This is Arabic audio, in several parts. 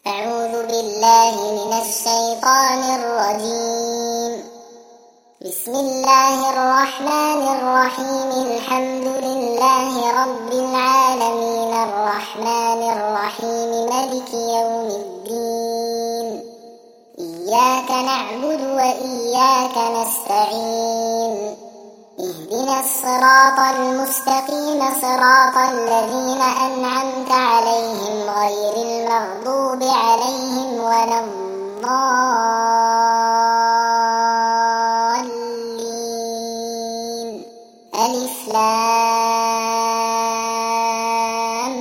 أعوذ بالله من الشيطان الرجيم. بسم الله الرحمن الرحيم. الحمد لله رب العالمين الرحمن الرحيم مالك يوم الدين. إياك نعبد وإياك نستعين. اهدنا الصراط المستقيم صراط الذين أنعمت عليهم غير المغضوب عليهم ولا الضالين. ألف لام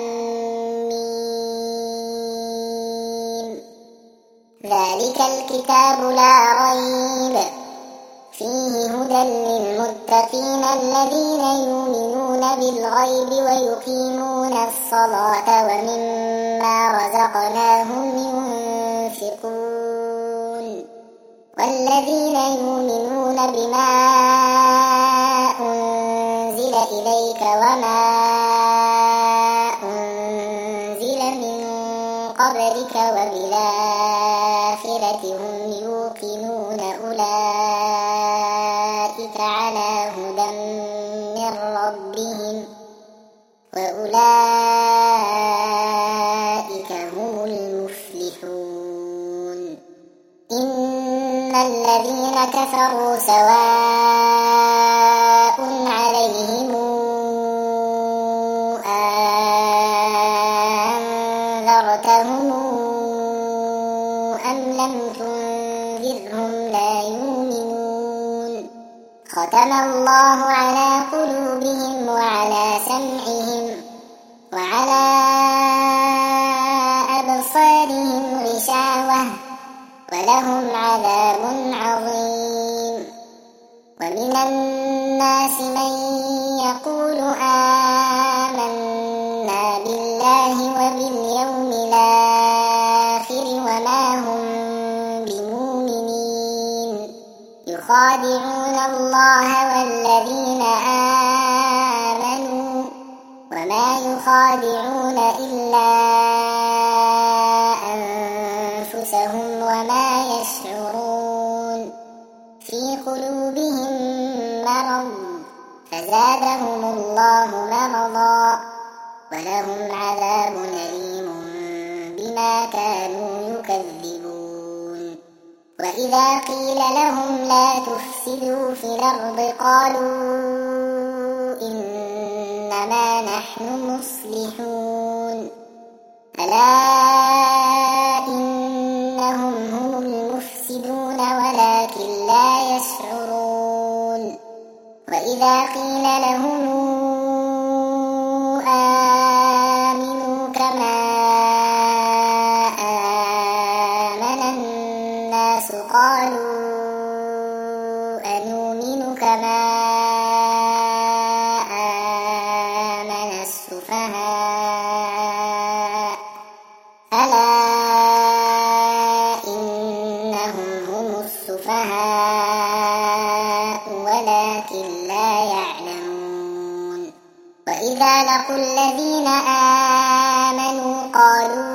ميم. ذلك الكتاب لا ريب فيه هدى للمتقين الذين يؤمنون بالغيب ويقيمون الصلاة ومما رزقناهم ينفقون والذين يؤمنون بما أنزل إليك وما أنزل من قبلك وبالآخرة هم يوقنون أولئك على هدى من ربهم وأولئك هم المفلحون. إن الذين كفروا سواء عليهم أنذرتهم أم لم تنذرهم لا يؤمنون. ختم الله على قلوبهم وعلى سمعهم وعلى أبصارهم غشاوة ولهم عذاب عظيم. ومن الناس من يقول آمنا بالله وباليوم الآخر وما هم بمؤمنين. يخادعون الله والذين آمنوا وما يخادعون إلا أنفسهم وما يشعرون. في قلوبهم مرض فزادهم الله مرضا ولهم عذاب أليم بما كانوا يكذبون. وإذا قيل لهم لا تفسدوا في الأرض قالوا إنما نحن مصلحون. ألا إنهم هم المفسدون ولكن لا يشعرون. وإذا قيل لهم آمنوا كما آمن الناس قالوا أنؤمن كما آمن السفهاء. ألا إنهم هم السفهاء ولكن لا يعلمون. وإذا لقوا الذين آمنوا قالوا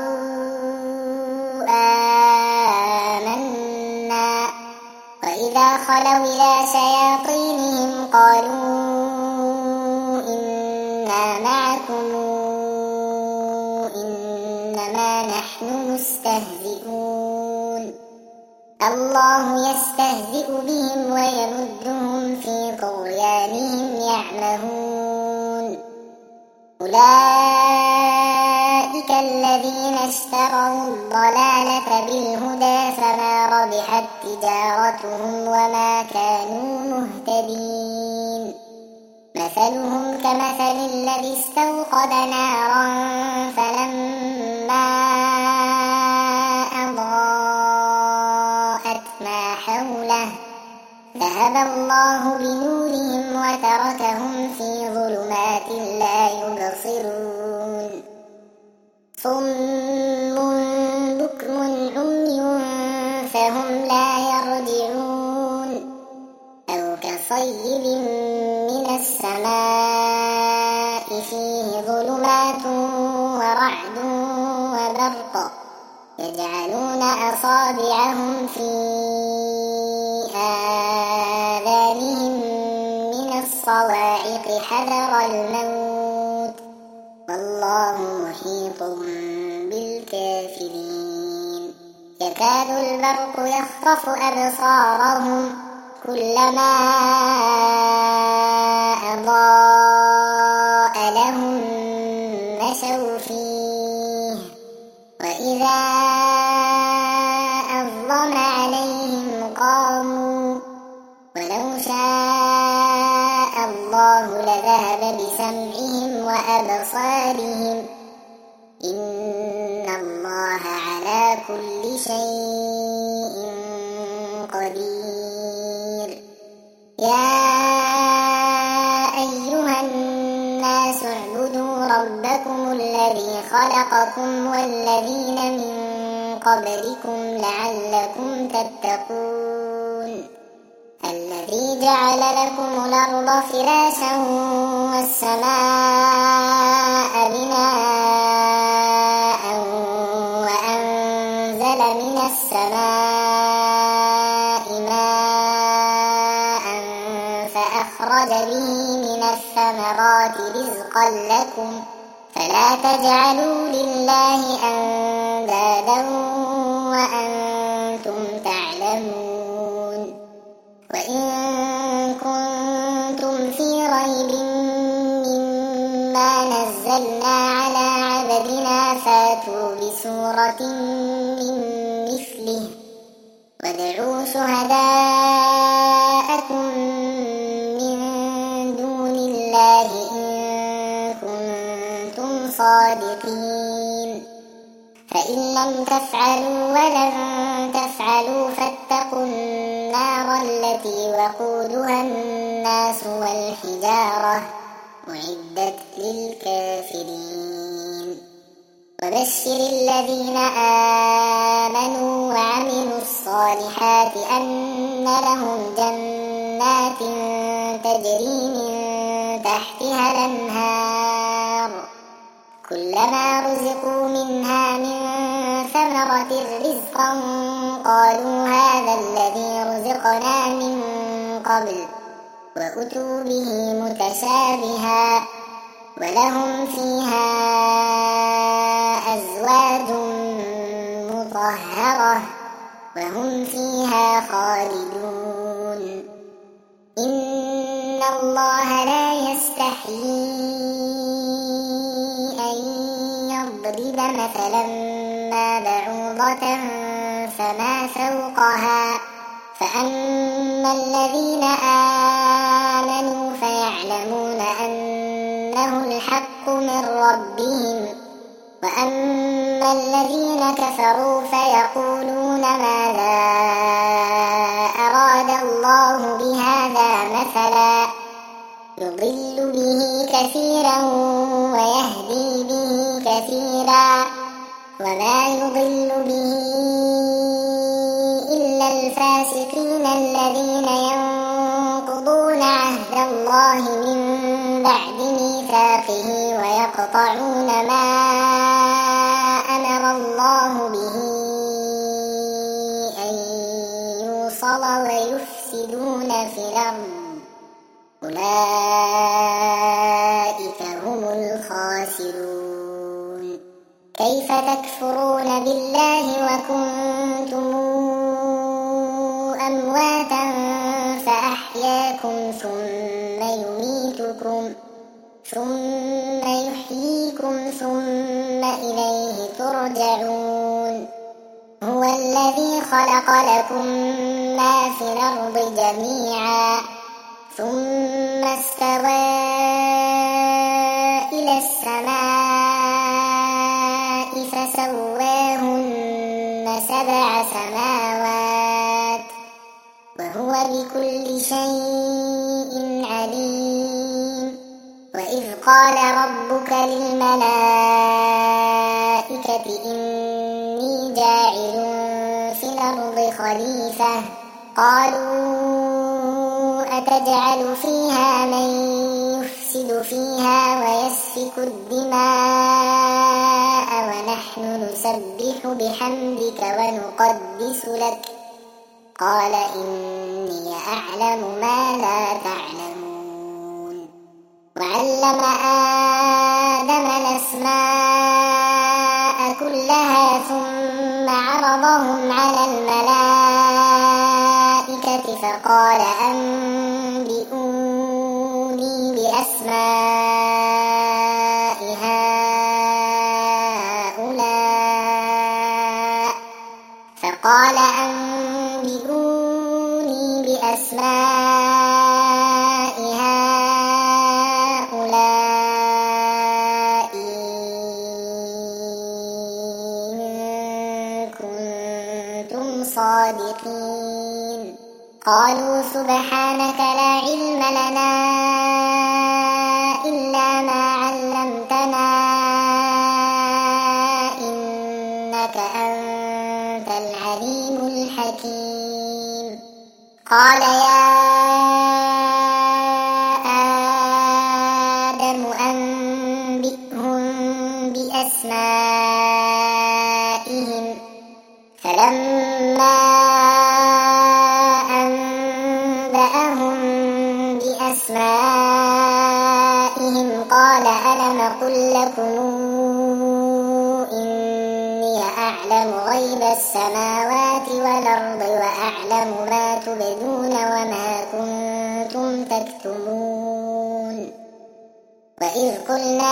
آمنا وإذا خلوا إلى شياطينهم قالوا إنا معكم إنما نحن مستهزئون. الله يستهزئ بهم ويمدهم في طغيانهم يعمهون. أولئك الذين اشتروا الضلالة بالهدى فما ربحت تجارتهم وما كانوا مهتدين. مثلهم كمثل الذي استوقد نارا فلما أضاءت ما حوله ذهب الله بنورهم وتركهم في ظلمات لا يبصرون. صم بكم عمي فهم لا يرجعون. أو كصيب من السماء فيه ظلمات ورعد وبرق يجعلون أصابعهم في آذانهم من الصواعق حذر الموت والله محيط بالكافرين يكاد البرق يخطف أبصارهم كلما أضاء لهم مشوا فيه وإذا أظلم عليهم قاموا ولو شاء الله لذهب بسمعهم وأبصارهم إن الله على كل شيء قدير يا أيها الناس اعبدوا ربكم الذي خلقكم والذين من قبلكم لعلكم تتقون الذي جعل لكم الأرض فراشا والسماء بناء وأنزل من السماء ماء فأخرج به من الثمرات رزقا لكم فلا تجعلوا لله أندادا وأنتم تعلمون وإن كنتم في ريب مما نزلنا على عبدنا فاتوا بسورة من مثله وادعوا شهداءكم من دون الله إن كنتم صادقين فإن لم تفعلوا ولن تفعلوا فاتقوا النار التي وقودها الناس والحجارة أعدت للكافرين وبشر الذين آمنوا وعملوا الصالحات أن لهم جنات تجري من تحتها الأنهار كلما رزقوا منها من ثمرة رزقا قالوا هذا الذي رزقنا من قبل وأتوا به متشابها ولهم فيها أزواج مطهرة وهم فيها خالدون إن الله لا يستحيي أن يضرب مثلا ما بعوضة فما فوقها فأما الذين آمنوا فيعلمون أنه الحق من ربهم وأما الذين كفروا فيقولون ماذا أراد الله بهذا مثلا يضل به كثيرا ويهدي به كثيرا وما يضل به إلا الفاسقين الذين ينقضون عهد الله من بعد ميثاقه ويقطعون ما أمر الله به أن يوصل ويفسدون في الأرض أولئك هم الخاسرون كيف تكفرون بالله وكنتم أمواتا فأحياكم ثم يميتكم ثم يحييكم ثم إليه ترجعون هو الذي خلق لكم ما في الأرض جميعا ثم استوى إلى السماء فسواهن سبع سماوات وهو بكل شيء عليم وإذ قال ربك للملائكة إني جاعل في الأرض خليفة قالوا أتجعل فيها من يفسد يفسد فيها ويسفك الدماء ونحن نسبح بحمدك ونقدس لك قال إني أعلم ما لا تعلمون وعلم آدم الأسماء كلها ثم عرضهم على الملائكة فقال أنبئوني بأسماء هؤلاء إن كنتم صادقين قالوا سبحانك لا علم لنا إلا ما علمتنا إنك أنت العليم الحكيم قال يا آدم أنبئهم بأسمائهم فلما أنبأهم بأسمائهم قال ألم أقل لكم إني أعلم غيب السماوات والأرض وأعلم ما تبدون وما كنتم تكتمون وإذ قلنا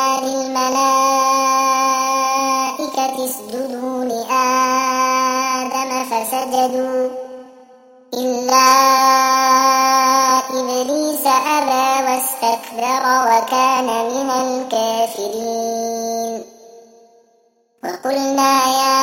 للملائكة اسجدوا لآدم فسجدوا إلا إبليس أبى واستكبر وكان من الكافرين وقلنا يا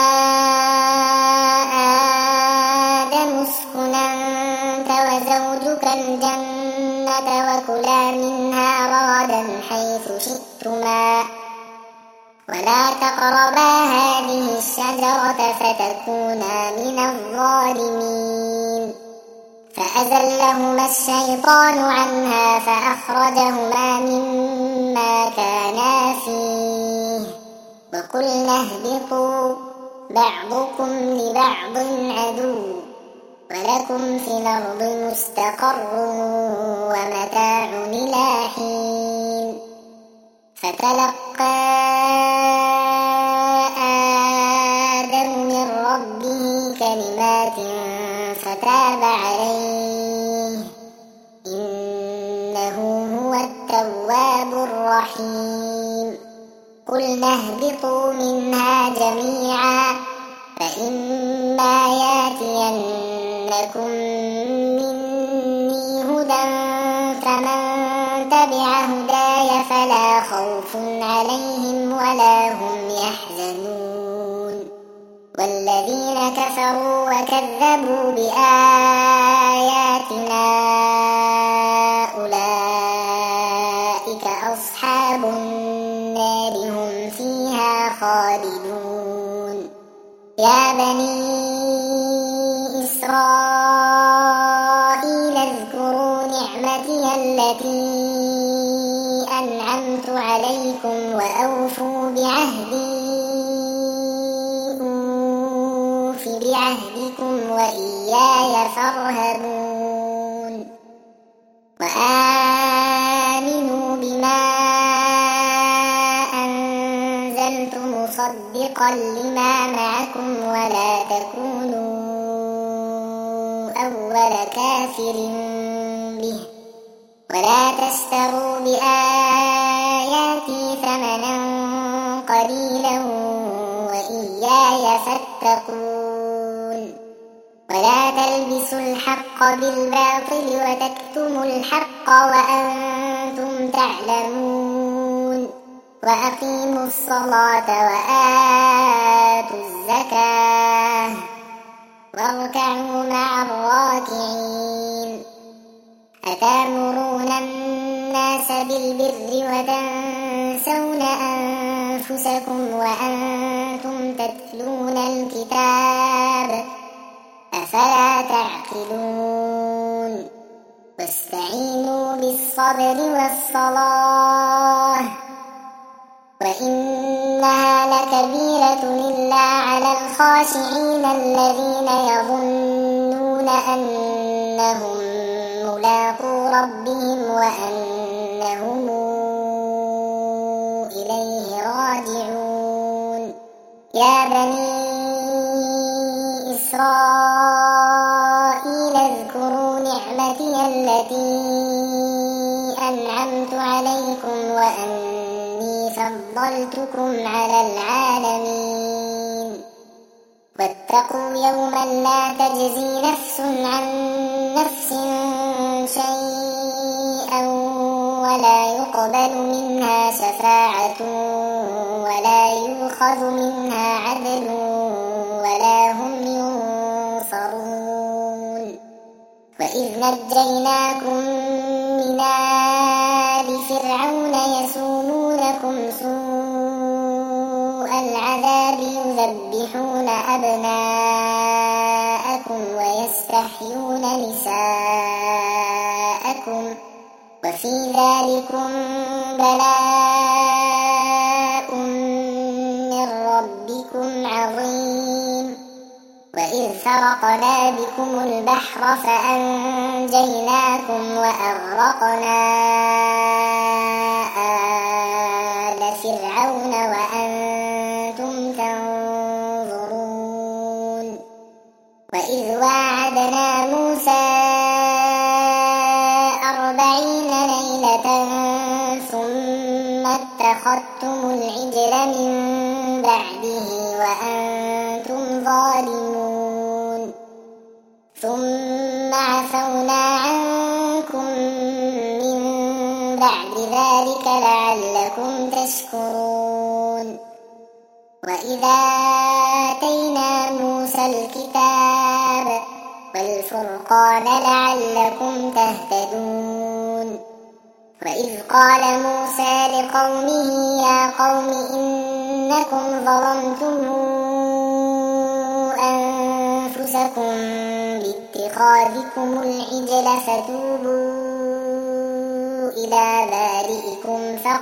آدم اسكن أنت وزوجك الجنة وكلا منها رغدا حيث شئتما ولا تقربا هذه الشجرة فتكونا من الظالمين فأزلهما الشيطان عنها فأخرجهما مما كانا فيه وقلنا اهبطوا بعضكم لبعض عدو ولكم في الأرض مستقر ومتاع إلى حين فتلقى آدم من ربه كلمات فتاب عليه إنه هو التواب الرحيم قلنا اهبطوا منها جميعا فإما ياتينكم مني هدى فمن تبع هداي فلا خوف عليهم ولا هم يحزنون والذين كفروا وكذبوا بآياتنا أولئك أصحاب النار هم فيها خالدون يا بني إسرائيل اذكروا نعمتي التي أنعمت عليكم وأوفوا بعهدي أوف بعهدكم وإياي فارهبون وآمنوا بما أنزلت مصدقا لما معكم ولا تكونوا أول كافر به ولا تشتروا بآياتي ثمنا قليلا وإياي فاتقون ولا تلبسوا الحق بالباطل وتكتموا الحق وأنتم تعلمون وأقيموا الصلاة وآتوا الزكاة واركعوا مع الراكعين أتأمرون الناس بالبر وتنسون أنفسكم وأنتم تتلون الكتاب أفلا تعقلون واستعينوا بالصبر بالصبر والصلاة وإنها لكبيرة إلا على الخاشعين الذين يظنون أنهم ملاقو ربهم وأنهم إليه راجعون يا بني إسرائيل اذكروا نعمتي التي أنعمت عليكم وأني فضلتكم على العالمين واتقوا يوما لا تجزي نفس عن نفس شيئا ولا يقبل منها شفاعة ولا يؤخذ منها عدل ولا هم ينصرون وإذ نجيناكم من آل فرعون يسومونكم سوء العذاب يذبحون أبناءكم ويستحيون نساءكم وفي ذلكم بلاء من ربكم عظيم وإذ فرقنا بكم البحر فأنجيناكم وأغرقنا آل فرعون وأنتم تنظرون وإذ واعدنا موسى 40 ليلة ثم اتخذتم العجل من بعده وأنتم ظالمون ثم عفونا عنكم من بعد ذلك لعلكم تشكرون وإذا آتينا موسى الكتاب والفرقان لعلكم تهتدون وإذ قال موسى لقومه يا قوم إنكم ظلمتم أنفسكم باتخاذكم العجل فتوبوا إلى بارئكم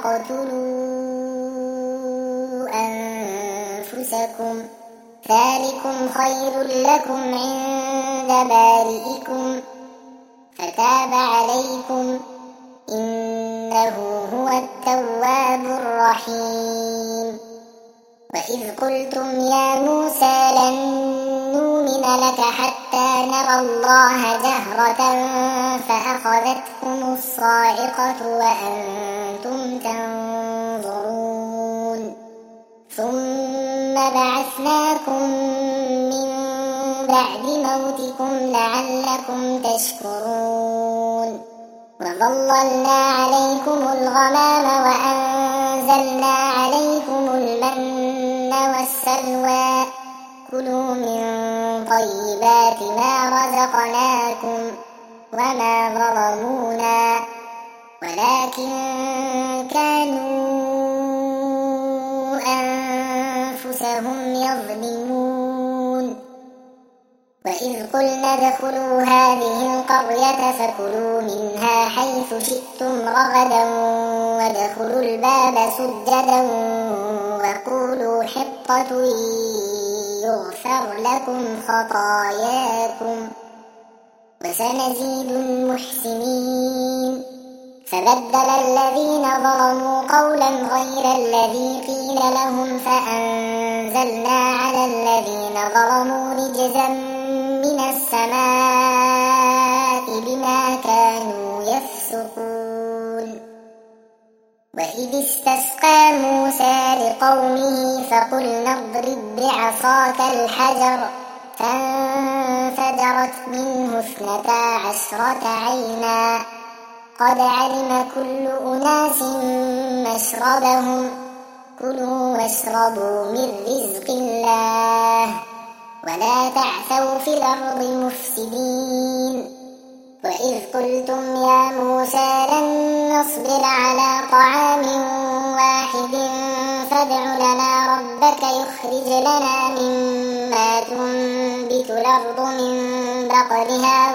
فاقتلوا أنفسكم ذلكم خير لكم عند بارئكم فتاب عليكم إنه هو التواب الرحيم وإذ قلتم يا موسى لن نؤمن لك حتى نرى الله جهرة فأخذتكم الصاعقة وأنتم تنظرون ثم بعثناكم من بعد موتكم لعلكم تشكرون وظللنا عليكم الغمام وأنزلنا عليكم المن والسلوى كلوا من طيبات ما رزقناكم وما ظلمونا ولكن كانوا أنفسهم يظلمون وإذ قلنا ادخلوا هذه القرية فكلوا منها حيث شئتم رغدا وادخلوا الباب سجدا وقولوا حطة يغفر لكم خطاياكم وسنزيد المحسنين فبدل الذين ظلموا قولا غير الذي قيل لهم فأنزلنا على الذين ظلموا رجزا من السماء بما كانوا يفسقون وإذ استسقى موسى لقومه فقلنا اضرب بعصاك الحجر فانفجرت منه 12 عينا قد علم كل أناس مشربهم كلوا واشربوا من رزق الله ولا تعثوا في الأرض مفسدين وإذ قلتم يا موسى لن نصبر على طعام واحد فادع لنا ربك يخرج لنا مما تنبت تنبت الأرض من بقلها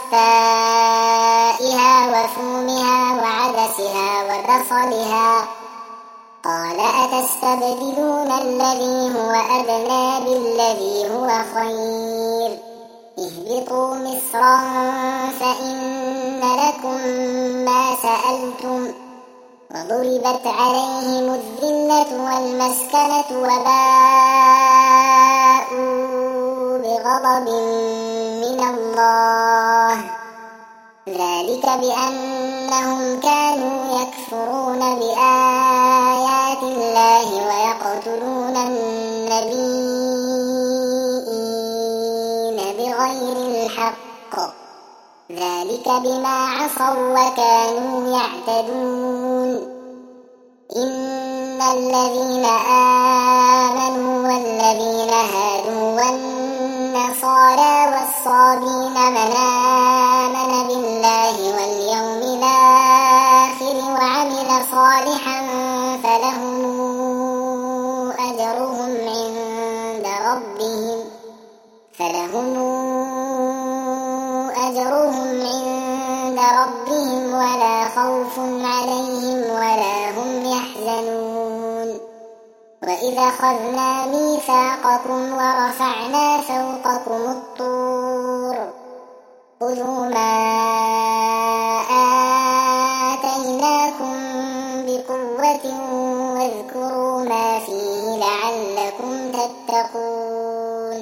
وقثائها وفومها وعدسها وبصلها قال أتستبدلون الذي هو أدنى بالذي هو خير اهبطوا مصرا فإن لكم ما سألتم وضربت عليهم الذلة والمسكنة وباءوا بغضب من الله ذلك بأنهم كانوا يكفرون بآيات الله ويقتلون النبيين بغير الحق ذلك بما عصوا وكانوا يعتدون إن الذين آمنوا والذين هادوا والنصارى والصابين من آمن بالله واليوم الآخر وعمل صالحا فلهم أجرهم عند ربهم ولا خوف عليهم ولا هم يحزنون وإذا أخذنا ميثاقكم ورفعنا فوقكم الطور خذوا ما آتيناكم بقوة واذكروا ما فيه لعلكم تتقون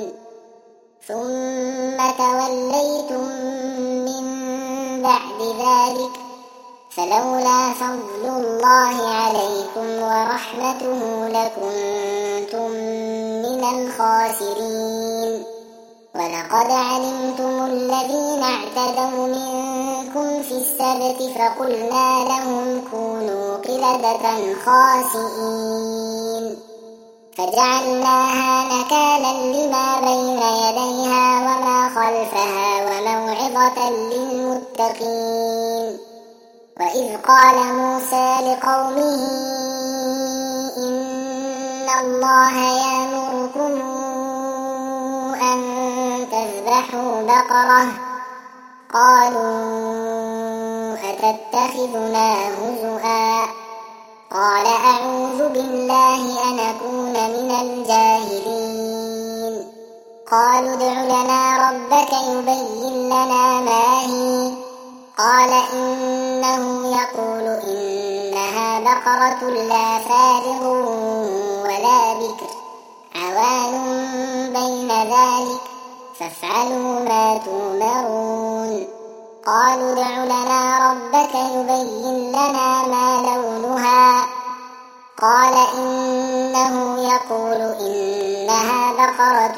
ثم توليتم من بعد ذلك فلولا فضل الله عليكم ورحمته لكنتم من الخاسرين ولقد علمتم الذين اعتدوا منكم في السبت فقلنا لهم كونوا قردة خاسئين فجعلناها نكالا لما بين يديها وما خلفها وموعظة للمتقين وإذ قال موسى لقومه إن الله يأمركم أن تذبحوا بقرة قالوا أتتخذنا هزؤا قال أعوذ بالله أن أكون من الجاهلين قالوا ادع لنا ربك يبين لنا ما هي قال إنه يقول إنها بقرة لا فارغ ولا بكر عوان بين ذلك فافعلوا ما تؤمرون قالوا ادع لنا ربك يبين لنا ما لونها قال إنه يقول إنها بقرة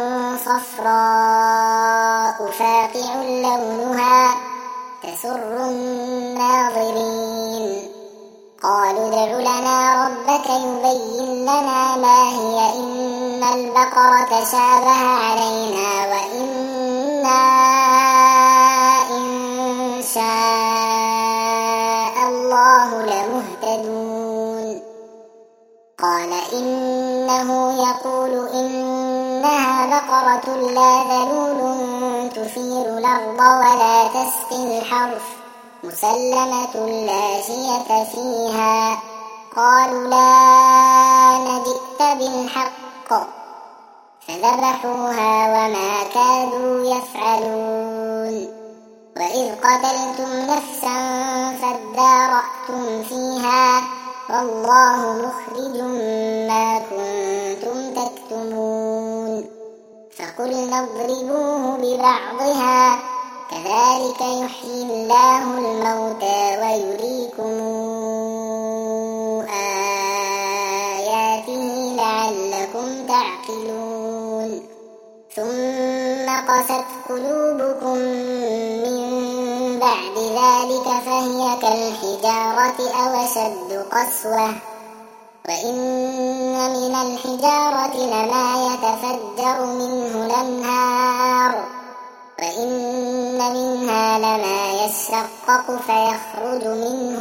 صفراء فاقع لونها تسر الناظرين قالوا ادع لنا ربك يبين لنا ما هي إن البقرة شابه علينا وإنا إن شاء الله لمهتدون قال إنه يقول إنها بقرة لا ذلول تثير الأرض ولا تسقي الحرث مسلمة لا شية فيها قالوا لا نجئت بالحق فذبحوها وما كادوا يفعلون وإذ قتلتم نفسا فادارأتم فيها والله مخرج ما كنتم تكتمون فقلنا اضربوه ببعضها كذلك يحيي الله الموتى ويريكم آياته لعلكم تعقلون ثم قست قلوبكم من بعد ذلك فهي كالحجارة أو أشد قسوة وإن من الحجارة لما يتفجر منه الأنهار وإن منها لما يشقق فيخرج منه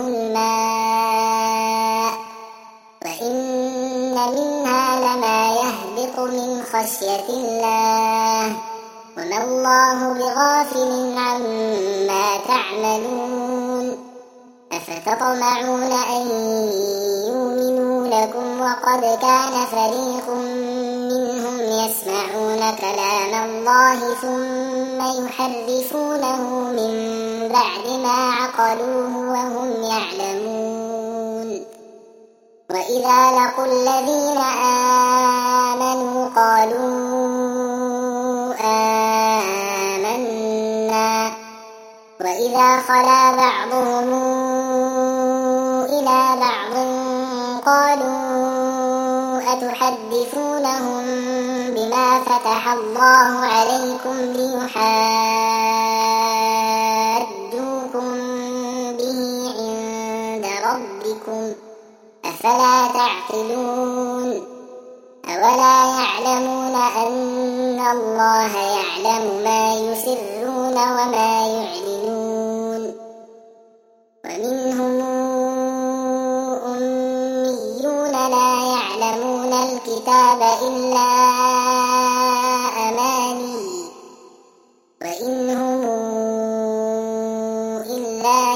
الماء وإن منها لما يهبط من خشية الله وما الله بغافل عما تعملون أفتطمعون أن يؤمنوا لكم وقد كان فريق منهم يسمعون كلام الله ثم يحرفونه من بعد ما عقلوه وهم يعلمون وإذا لقوا الذين آمنوا قالوا آمنا وإذا خلا بعضهم إلى بعض قالوا أتحدثونهم بما فتح الله عليكم ليحاجوكم به عند ربكم أفلا تعقلون أولا يعلمون أن الله يعلم ما يسرون وما يعلنون ومنهم أميون لا يعلمون الكتاب إلا أماني وإنهم إلا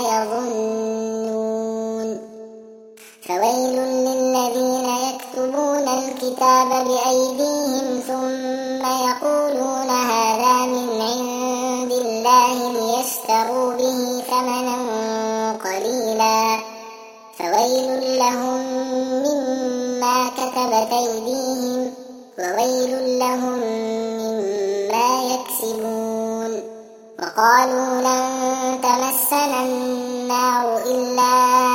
يظنون فويل للذين يكتبون الكتاب بأيديهم ثم يقولون هذا من عند الله ليشتروا به ثمنا قليلا فويل لهم مما كتبت أيديهم وويل لهم مما يكسبون وقالوا لن تمسنا النار إلا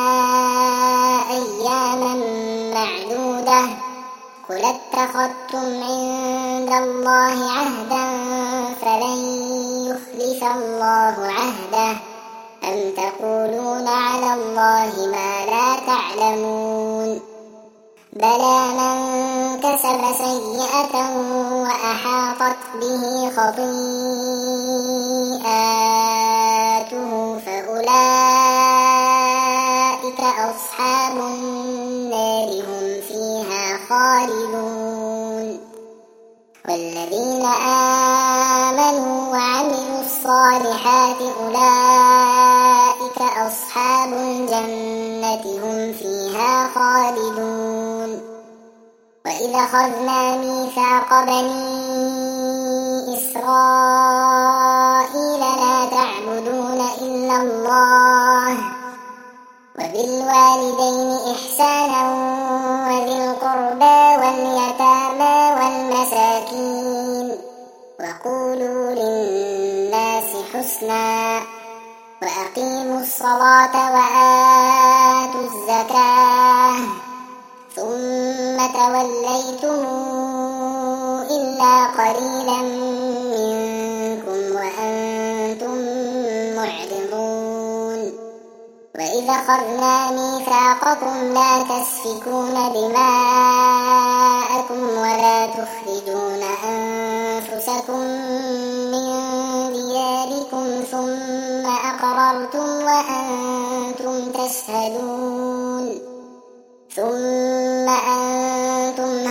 أياما معدودة قل اتخذتم عند الله عهدا فلن يخلف الله عهده أم تقولون على الله ما لا تعلمون بلى من كسب سيئة وأحاطت به خطيئته فأولئك أصحاب النار هم فيها خالدون والذين آمنوا وعملوا الصالحات أولئك أصحاب الجنة هم فيها خالدون وإذا أخذنا ميثاق بني إسرائيل لا تعبدون إلا الله وبالوالدين إحسانا وذي القربى واليتامى والمساكين وقولوا للناس حسنا وأقيموا الصلاة وآتوا الزكاة ثم توليتم إلا قليلا منكم وأنتم معرضون وإذا أخذنا ميثاقكم لا تسفكون دماءكم ولا تخرجون أنفسكم من دياركم ثم أقررتم وأنتم تشهدون ثم أنتم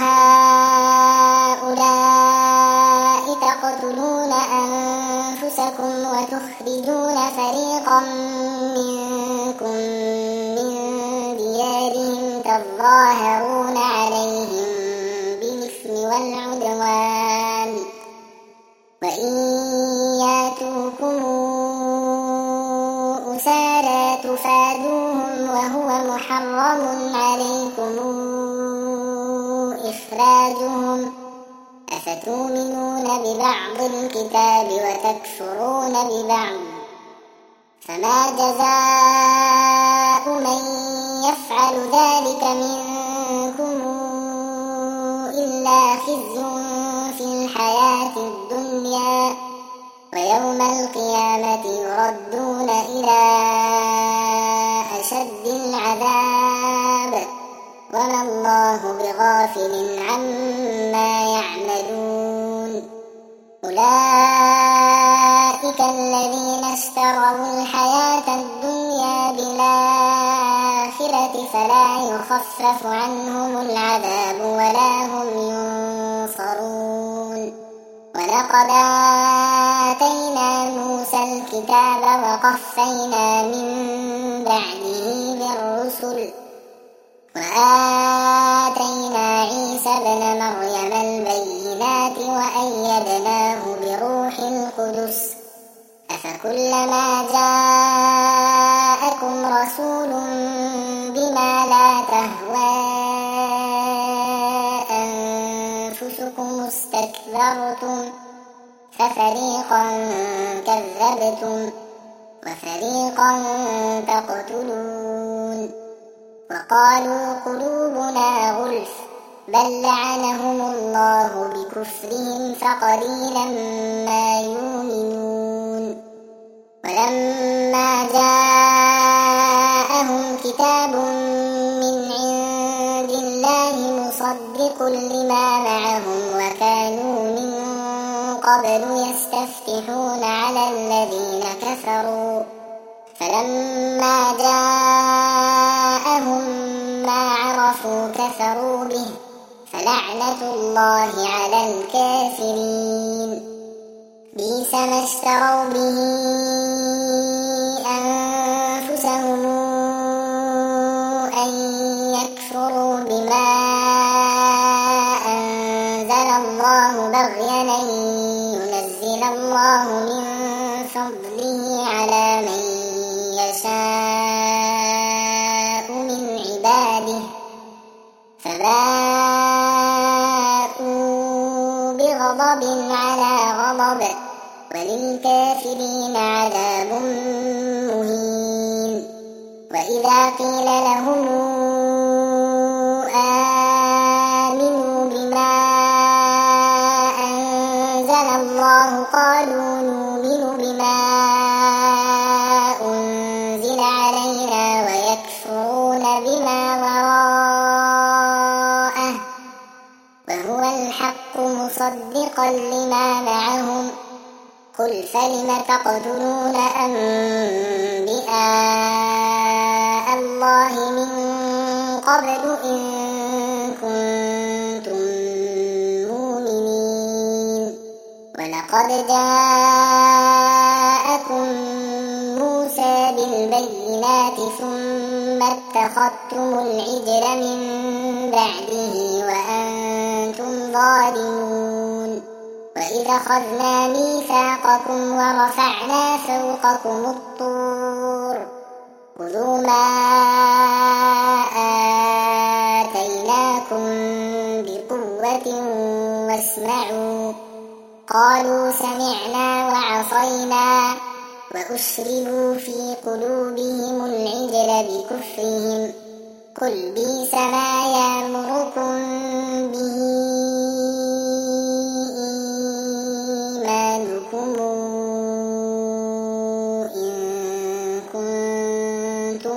هؤلاء تقتلون أنفسكم وتخرجون فريقا منكم من ديارهم تظاهرون عليهم بالإثم والعدوان وإن ياتوكم أسارى تفادوهم وهو محرم عليكم إخراجهم أفتؤمنون ببعض الكتاب وتكفرون ببعض فما جزاء من يفعل ذلك منكم إلا خزي في الحياة الدنيا ويوم القيامة يردون إلى أشد العذاب وما الله بغافل عما يعملون أولئك الذين اشتروا الحياة الدنيا بالآخرة فلا يخفف عنهم العذاب ولا هم ينصرون ولقد آتينا موسى الكتاب وقفينا من بعده بالرسل وآتينا عيسى ابن مريم البينات وأيدناه بروح القدس أفكلما جاءكم رسول بما لا تهوى أنفسكم استكبرتم ففريقا كذبتم وفريقا تقتلون وقالوا قلوبنا غلف بل لعنهم الله بكفرهم فقليلا ما يؤمنون ولما جاءهم كتاب من عند الله مصدق لما معهم وكانوا من قبل يستفتحون على الذين كفروا فلما جاءهم ما عرفوا كفروا به فلعنة الله على الكافرين بئس ما اشتروا به أنفسهم أن يكفروا بما أنزل الله بغيا أن ينزل الله من فضله على من يشاء من عباده فباءوا بغضب على غضب وللكافرين عذاب مهين وإذا قيل لهم آمنوا بما أنزل الله قالوا نؤمن بما أنزل علينا ويكفرون بما وراءه وهو الحق مصدقا لما معهم قل فلم تقتلون أنبياء الله من قبل إن كنتم مؤمنين ولقد جاءكم موسى بالبينات ثم اتخذتم العجل من بعده وأنتم ظالمون وإذ أخذنا ميثاقكم ورفعنا فوقكم الطور خذوا ما آتيناكم بقوة واسمعوا قالوا سمعنا وعصينا وأشربوا في قلوبهم العجل بكفرهم قل بئس ما يأمركم به إيمانكم إن كنتم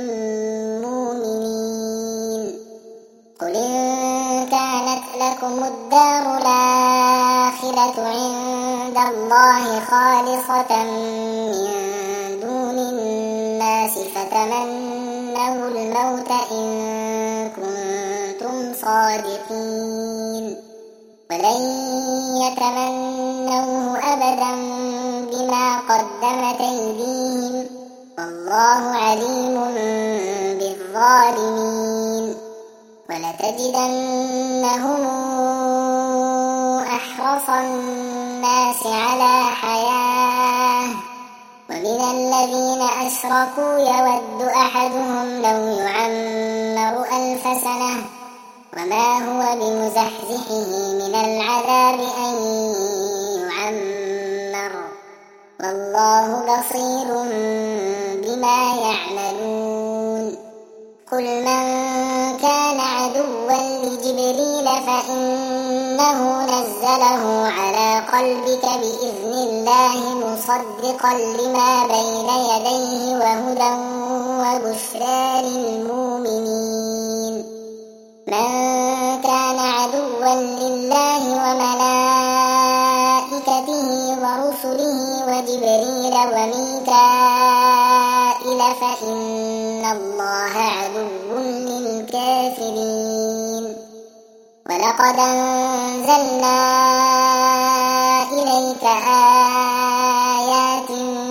مؤمنين قل إن كانت لكم الدار الآخرة عند الله خالصة من دون الناس فتمنوا الموت إن كنتم صادقين ولن يتمنوه أبدا بما قدمت أيديهم والله عليم بالظالمين ولتجدنهم أحرص الناس على حياة ومن الذين أشركوا يود أحدهم لو يعمر 1000 سنة وما هو بمزحزحه من العذاب أن يعمر والله بصير بما يعملون قل من كان عدوا لجبريل فإنه نزله على قلبك بإذن الله مصدقا لما بين يديه وهدى وبشرى للمؤمنين من كان عدوا لله وملائكته ورسله وجبريل وميكائيل فإن الله عدو للكافرين ولقد أنزلنا تلك آيات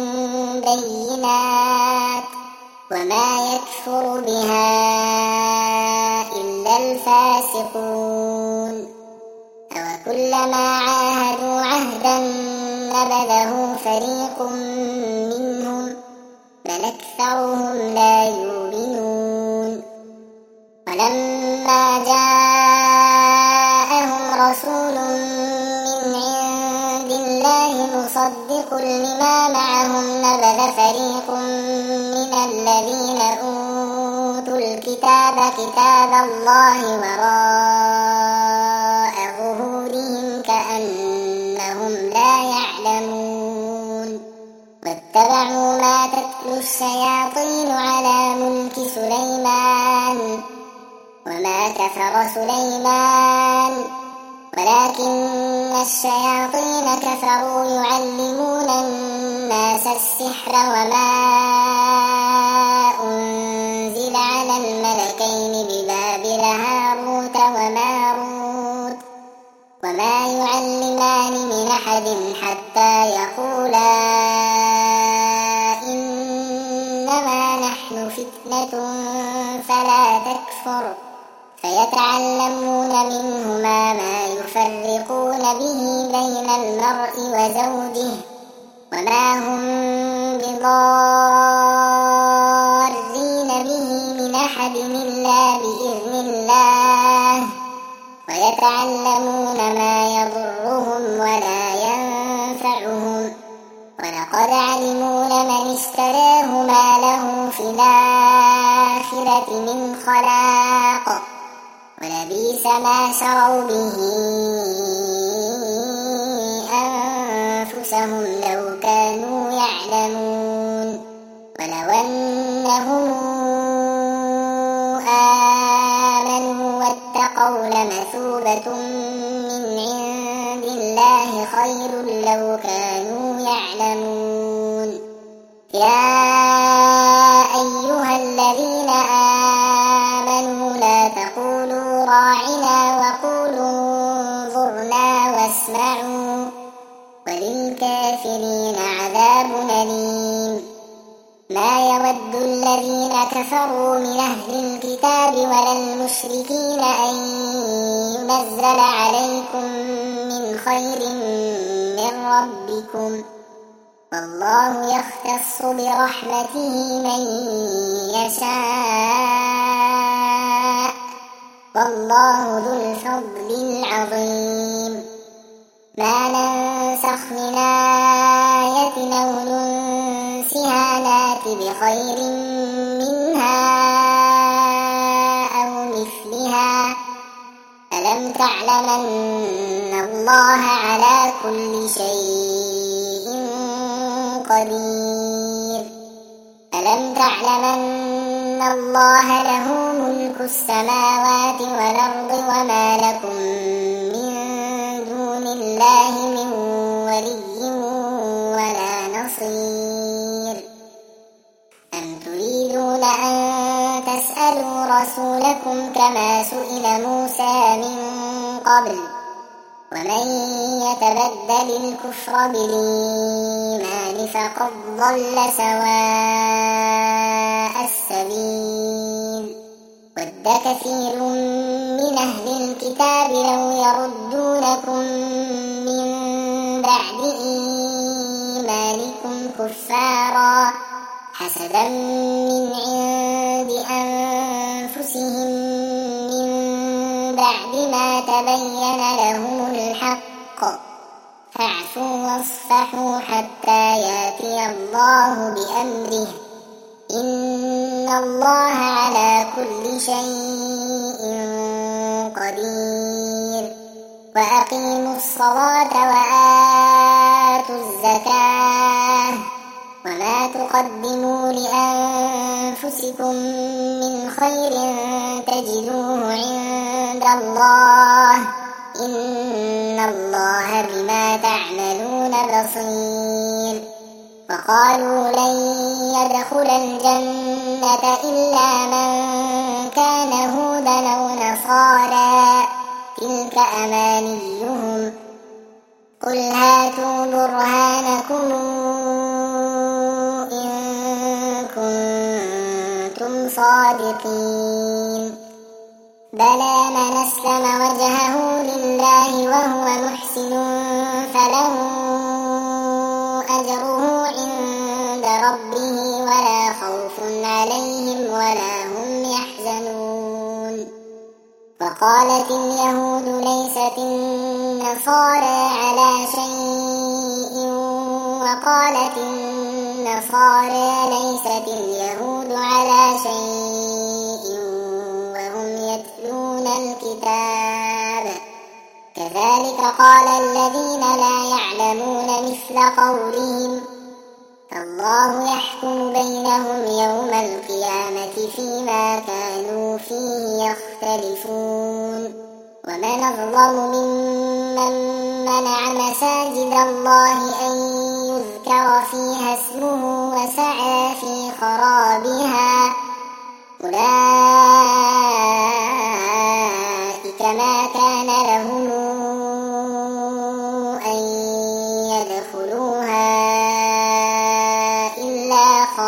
بينات وما يكفر بها إلا الفاسقون أوكلما عاهدوا عهدا نبذه فريق منهم بل أكثرهم لا يؤمنون ولما جاءهم رسول من عند الله مصدق لما معهم نبذ فريق من الذين أوتوا الكتاب كتاب الله وراء ظهورهم كأنهم لا يعلمون واتبعوا ما تتلو الشياطين على ملك سليمان وما كفر سليمان ولكن الشياطين كفروا يعلمون الناس السحر وما أنزل على الملكين ببابل هاروت وماروت وما يعلمان من أحد حتى يقولا إنما نحن فتنة فلا تكفر فيتعلمون منهما ما يفرقون به بين المرء وزوجه وما هم بضارين به من أحد إلا بإذن الله ويتعلمون ما يضرهم ولا ينفعهم ولقد علموا لمن اشتراه ما له في الآخرة من خلاق ولبئس ما شروا به أنفسهم لو كانوا يعلمون ولو أنهم آمنوا واتقوا لمثوبة من عند الله خير لو كانوا يعلمون يا أيها الذين آمنوا لا تقولوا راعنا وقولوا انظرنا واسمعوا وللكافرين عذاب أليم ما يود الذين كفروا من أهل الكتاب ولا المشركين أن ينزل عليكم من خير من ربكم والله يختص برحمته من يشاء والله ذو الفضل العظيم ما ننسخ من آية أو ننسها نات بخير منها أو مثلها ألم تعلم أن الله على كل شيء قدير ألم تعلم أن الله له ملك السماوات والأرض وما لكم من دون الله من ولي ولا نصير أم تريدون أن تسألوا رسولكم كما سئل موسى من قبل ومن يتبدل الكفر بالإيمان فقد ضل سواء السبيل ود كثير من أهل الكتاب لو يردونكم من بعد إيمانكم كفارا حسدا من عند أنفسهم من بعد ما تبين لهم الحق فاعفوا واصفحوا حتى يأتي الله بأمره إن الله على كل شيء قدير وأقيموا الصلاة وآتوا الزكاة وما تقدموا لأنفسكم من خير تجدوه عند الله إن الله بما تعملون بصير وقالوا لن يدخل الجنة إلا من كان هودا أو نصارى تلك أمانيهم قل هاتوا برهانكم إن كنتم صادقين بلى من أسلم وجهه لله وهو محسن فله أجره عند ربه ولا خوف عليهم ولا هم يحزنون وقالت اليهود ليست النصارى على شيء وقالت النصارى ليست اليهود على شيء وهم يتلون الكتاب كذلك قال الذين لا يعلمون مثل قولهم فالله يحكم بينهم يوم القيامة فيما كانوا فيه يختلفون ومن أظلم ممن منع مساجد الله أن يذكر فيها اسمه وسعى في خرابها أولئك ما كان لهم أن يدخلوها إلا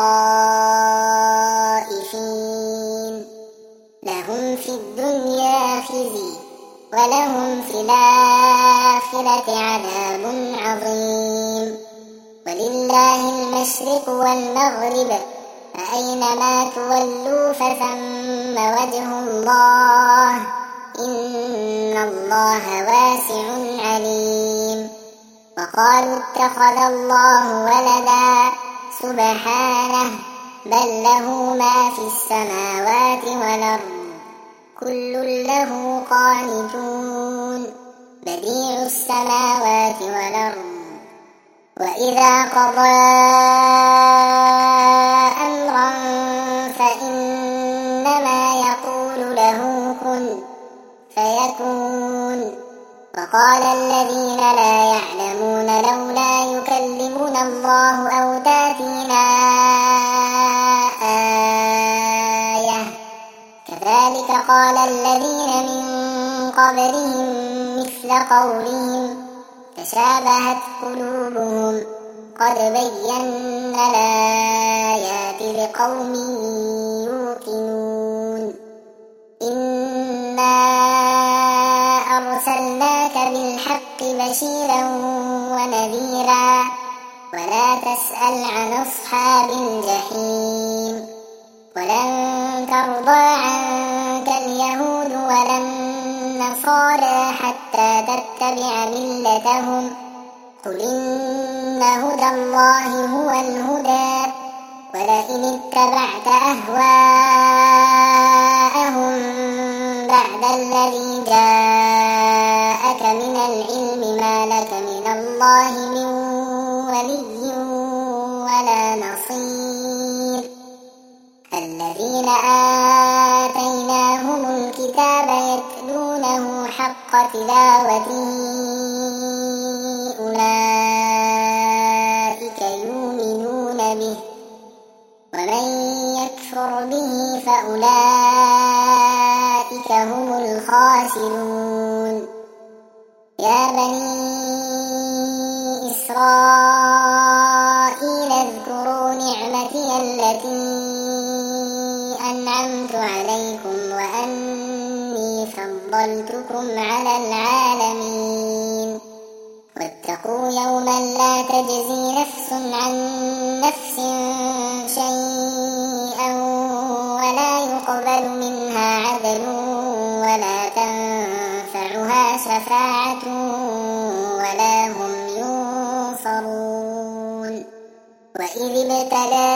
خائفين لهم في الدنيا خزي ولهم في الآخرة عذاب عظيم ولله المشرق والمغرب فأينما تولوا فثم وجه الله إن الله واسع عليم وقالوا اتخذ الله ولدا سبحانه بل له ما في السماوات والأرض كل له قانتون بديع السماوات والأرض وإذا قضى أمرا فإنما يقول له كن فيكون وقال الذين لا يعلمون لولا يكلمنا الله أو تأتينا آية كذلك قال الذين من قبلهم مثل قولهم تشابهت قلوبهم قد بينا الآيات لقوم يوقنون إنا أرسلناك بالحق بشيرا ونذيرا ولا تسأل عن أصحاب الجحيم ولن ترضى عنك اليهود ولا النصارى حتى تتبع ملتهم قل إن هدى الله هو الهدى ولئن اتبعت أهواءهم بعد الذي جاءك من العلم ما لك من الله من ولي ولا نصير الذين آتيناهم الكتاب يتلونه حق تلاوته أولئك يؤمنون به ومن يكفر به فأولئك هم الخاسرون يا بني إسرائيل اذكروا نعمتي التي أنعمت عليكم وأني فضلتكم على العالمين واتقوا يوما لا تجزي نفس عن نفس شيئا ولا يقبل منها عدل ولا تنفعها شفاعة ولا هم ينصرون وإذ ابتلى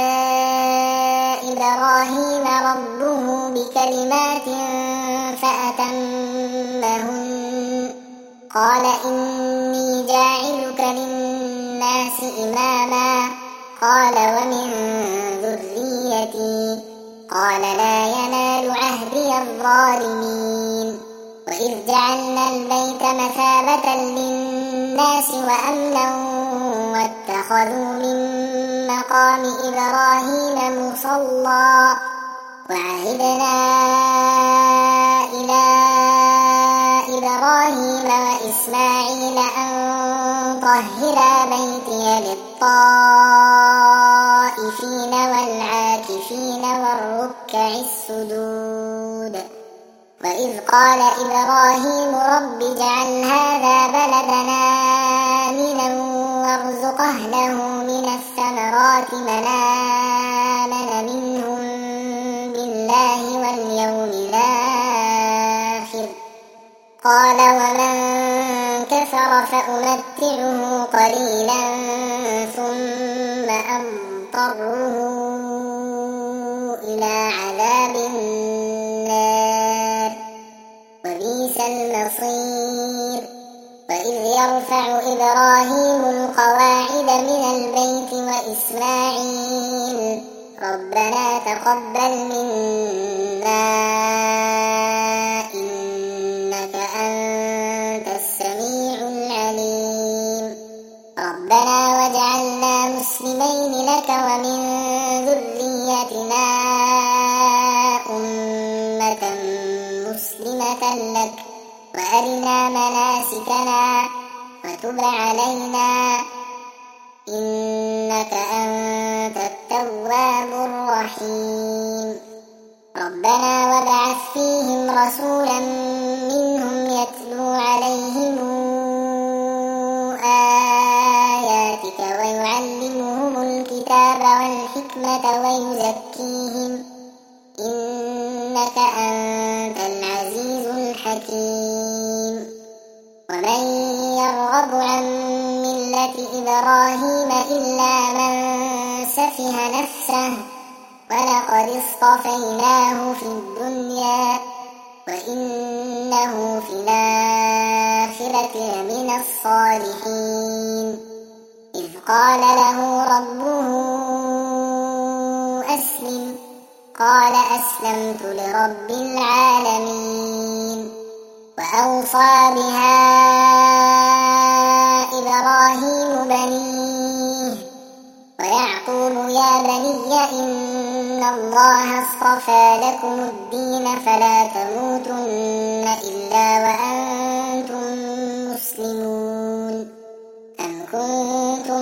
إبراهيم ربه بكلمات فأتمهن قال إني جاعلك للناس إماما قال ومن ذريتي قال لا ينال عهدي الظالمين وإذ جعلنا البيت مثابة للناس وأمنا واتخذوا من مقام إبراهيم مصلى وعهدنا إلى إبراهيم وإسماعيل أن طهرا بيتي للطائفين والعاكفين والركع السجود. وإذ قال إبراهيم رب اجعل هذا بلدنا آمنا وارزق أهله من الثمرات من آمن منهم بالله واليوم الآخر قال ومن كفر فأمتعه قليلا ثم أضطره إلى عذاب النار وبئس المصير. وإذ يرفع إبراهيم القواعد من البيت وإسماعيل ربنا تقبل منا إنك أنت السميع العليم ربنا واجعلنا مسلمين لك ومن ذريتنا أمة مسلمة لك وأرنا مناسكنا وتب علينا إنك أنت التواب الرحيم ربنا وابعث فيهم رسولا منهم يتلو عليهم آياتك ويعلمهم الكتاب والحكمة ويزكيهم إنك أنت العزيز الحكيم. ومن يرغب عن ملة إبراهيم إلا من سفه نفسه ولقد اصطفيناه في الدنيا وإنه في الآخرة لمن الصالحين. إذ قال له ربه أسلم قال أسلمت لرب العالمين. وأوصى بها إبراهيم بنيه ويعقوب يا بني إن الله اصطفى لكم الدين فلا تموتن إلا وأنتم مسلمون. أم كنتم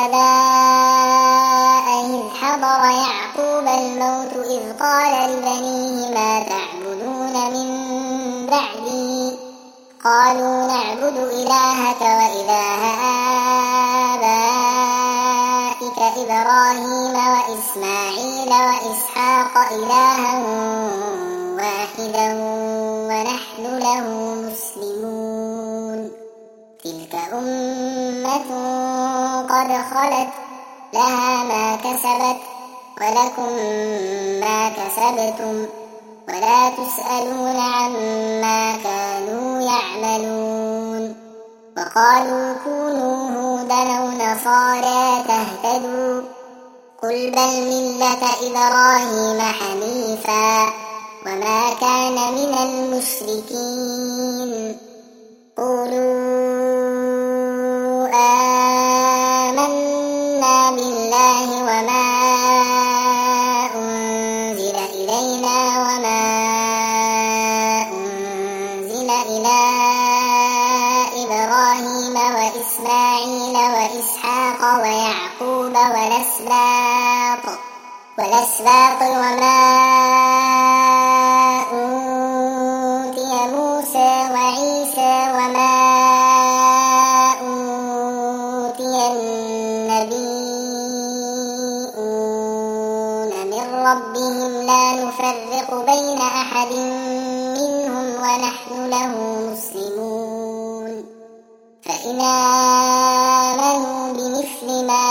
شهداء إذ حضر يعقوب الموت إذ قال لبنيه ما تعبدون من بعدي قالوا نعبد إلهك وإله آبائك إبراهيم وإسماعيل وإسحاق إلها واحدا ونحن له مسلمون. تلك أمة قد خلت لها ما كسبت ولكم ما كسبتم ولا تسألون عما كانوا يعملون. وقالوا كونوا هودا أو نصارى تهتدوا قل بل ملة إبراهيم حنيفا وما كان من المشركين. قولوا آمنا بالله وما أنزل إلينا وما أنزل إلى إبراهيم وإسماعيل وإسحاق ويعقوب والأسباط وما أوتي موسى وعيسى وما أوتي النبيون من ربهم لا نفرق بين أحد منهم ونحن له مسلمون. فإن آمنوا بمثل ما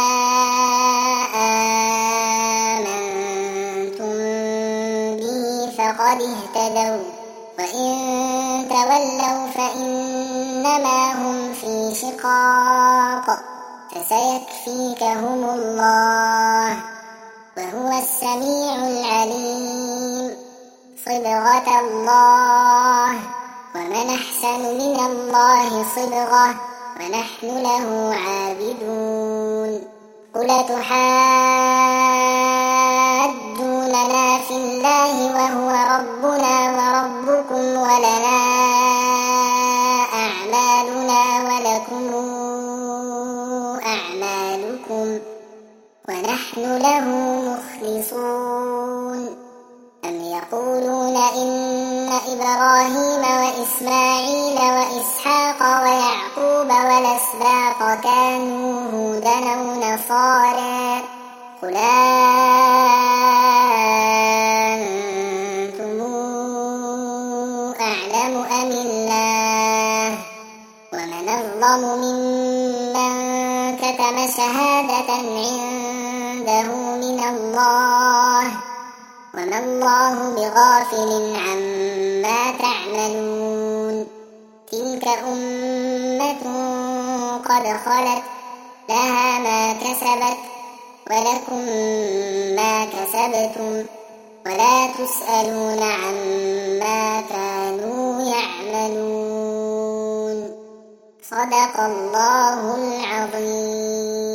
آمنتم به فقد اهتدوا وإن تولوا فإنما هم في شقاق فسيكفيكهم الله وهو السميع العليم. صبغة الله ومن أحسن من الله صبغة ونحن له عابدون. قل تحاجوننا في الله وهو ربنا وربكم ولنا لكم أعمالكم ونحن له مخلصون أم يقولون إن إبراهيم وإسماعيل وإسحاق ويعقوب والأسباط كانوا هودا أو نصارى قل أنتم أعلم أم الله ومن أظلم ممن كتم شهادة عنده من الله وما الله بغافل عما تعملون تلك أمة قد خلت لها ما كسبت ولكم ما كسبتم ولا تسألون عما كانوا يعملون صدق الله العظيم.